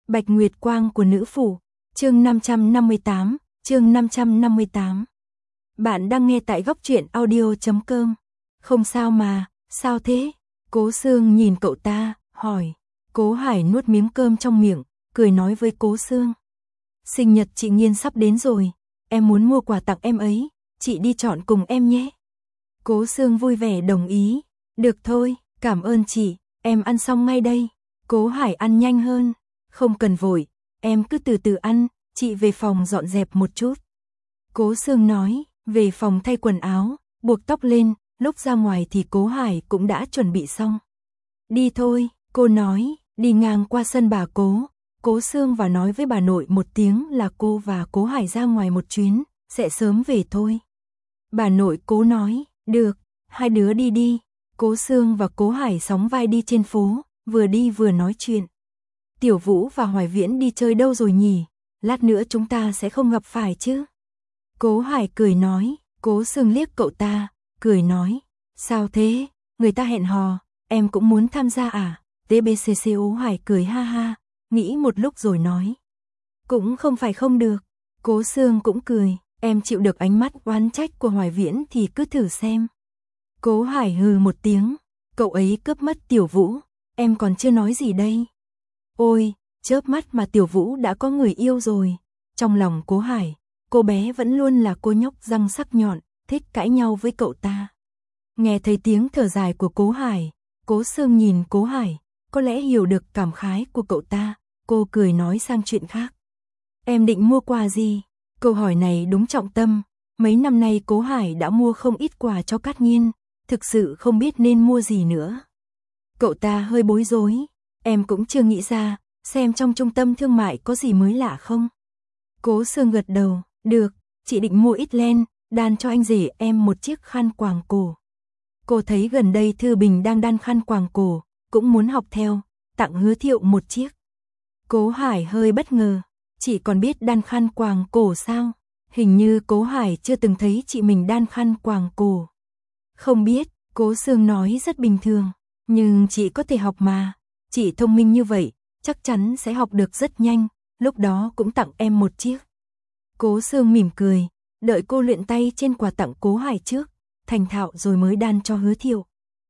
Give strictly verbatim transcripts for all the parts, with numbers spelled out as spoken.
Bạch Nguyệt Quang của nữ phủ, chương năm trăm năm mươi tám, chương năm trăm năm mươi tám. Bạn đang nghe tại góc truyện audio chấm com. Không sao mà, sao thế? Cố Sương nhìn cậu ta, hỏi. Cố Hải nuốt miếng cơm trong miệng, cười nói với Cố Sương. Sinh nhật chị Nghiên sắp đến rồi, em muốn mua quà tặng em ấy, chị đi chọn cùng em nhé. Cố Sương vui vẻ đồng ý. Được thôi, cảm ơn chị, em ăn xong ngay đây. Cố Hải ăn nhanh hơn. Không cần vội, em cứ từ từ ăn, chị về phòng dọn dẹp một chút. Cố Sương nói, về phòng thay quần áo, buộc tóc lên, lúc ra ngoài thì Cố Hải cũng đã chuẩn bị xong. Đi thôi, cô nói, đi ngang qua sân bà Cố, Cố Sương và nói với bà nội một tiếng là cô và Cố Hải ra ngoài một chuyến, sẽ sớm về thôi. Bà nội Cố nói, được, hai đứa đi đi. Cố Sương và Cố Hải sóng vai đi trên phố, vừa đi vừa nói chuyện. Tiểu Vũ và Hoài Viễn đi chơi đâu rồi nhỉ? Lát nữa chúng ta sẽ không gặp phải chứ? Cố Hải cười nói. Cố Sương liếc cậu ta, cười nói. Sao thế? Người ta hẹn hò, em cũng muốn tham gia à? tê bê xê xê. Cố Hải cười ha ha, nghĩ một lúc rồi nói. Cũng không phải không được. Cố Sương cũng cười, em chịu được ánh mắt oán trách của Hoài Viễn thì cứ thử xem. Cố Hải hừ một tiếng, cậu ấy cướp mất Tiểu Vũ, em còn chưa nói gì đây. Ôi, chớp mắt mà Tiểu Vũ đã có người yêu rồi. Trong lòng Cố Hải, cô bé vẫn luôn là cô nhóc răng sắc nhọn, thích cãi nhau với cậu ta. Nghe thấy tiếng thở dài của Cố Hải, Cố Sương nhìn Cố Hải, có lẽ hiểu được cảm khái của cậu ta, cô cười nói sang chuyện khác. Em định mua quà gì? Câu hỏi này đúng trọng tâm, mấy năm nay Cố Hải đã mua không ít quà cho Cát Nghiên, thực sự không biết nên mua gì nữa. Cậu ta hơi bối rối. Em cũng chưa nghĩ ra, xem trong trung tâm thương mại có gì mới lạ không? Cố Sương gật đầu, được, chị định mua ít len, đan cho anh rể em một chiếc khăn quàng cổ. Cô thấy gần đây Thư Bình đang đan khăn quàng cổ, cũng muốn học theo, tặng Hứa Thiệu một chiếc. Cố Hải hơi bất ngờ, chị còn biết đan khăn quàng cổ sao? Hình như Cố Hải chưa từng thấy chị mình đan khăn quàng cổ. Không biết, Cố Sương nói rất bình thường, nhưng chị có thể học mà. Chị thông minh như vậy, chắc chắn sẽ học được rất nhanh, lúc đó cũng tặng em một chiếc. Cố Sương mỉm cười, đợi cô luyện tay trên quà tặng Cố Hải trước, thành thạo rồi mới đan cho Hứa Thiệu.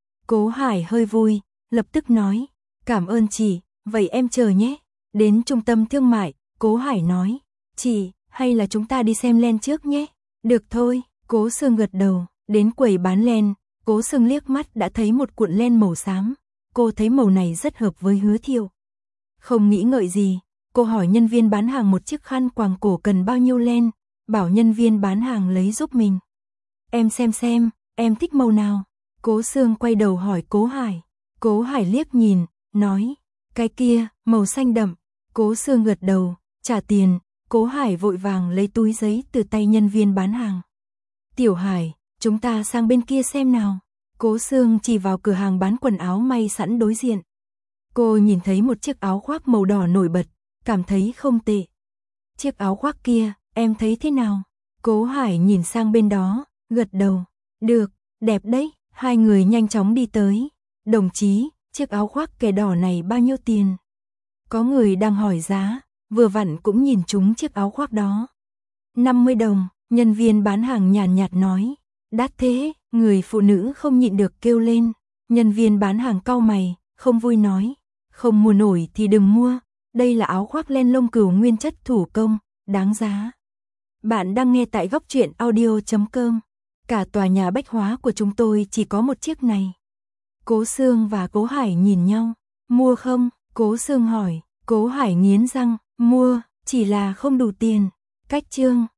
Cố Hải hơi vui, lập tức nói, cảm ơn chị, vậy em chờ nhé. Đến trung tâm thương mại, Cố Hải nói, chị, hay là chúng ta đi xem len trước nhé. Được thôi, Cố Sương gật đầu, đến quầy bán len, Cố Sương liếc mắt đã thấy một cuộn len màu xám. Cô thấy màu này rất hợp với Hứa Thiệu. Không nghĩ ngợi gì, cô hỏi nhân viên bán hàng một chiếc khăn quàng cổ cần bao nhiêu len, bảo nhân viên bán hàng lấy giúp mình. Em xem xem, em thích màu nào? Cố Sương quay đầu hỏi Cố Hải. Cố Hải liếc nhìn, nói, cái kia, màu xanh đậm. Cố Sương gật đầu, trả tiền, Cố Hải vội vàng lấy túi giấy từ tay nhân viên bán hàng. Tiểu Hải, chúng ta sang bên kia xem nào. Cố Sương chỉ vào cửa hàng bán quần áo may sẵn đối diện. Cô nhìn thấy một chiếc áo khoác màu đỏ nổi bật, cảm thấy không tệ. Chiếc áo khoác kia, em thấy thế nào? Cố Hải nhìn sang bên đó, gật đầu. Được, đẹp đấy. Hai người nhanh chóng đi tới. Đồng chí, chiếc áo khoác kẻ đỏ này bao nhiêu tiền? Có người đang hỏi giá, vừa vặn cũng nhìn trúng chiếc áo khoác đó. năm mươi đồng, nhân viên bán hàng nhàn nhạt nói. Đắt thế, người phụ nữ không nhịn được kêu lên. Nhân viên bán hàng cau mày, không vui nói. Không mua nổi thì đừng mua, đây là áo khoác len lông cừu nguyên chất thủ công, đáng giá. Bạn đang nghe tại góc truyện audio chấm com. Cả tòa nhà bách hóa của chúng tôi chỉ có một chiếc này. Cố Sương và Cố Hải nhìn nhau. Mua không? Cố Sương hỏi. Cố Hải nghiến răng, mua, chỉ là không đủ tiền. Cách chương.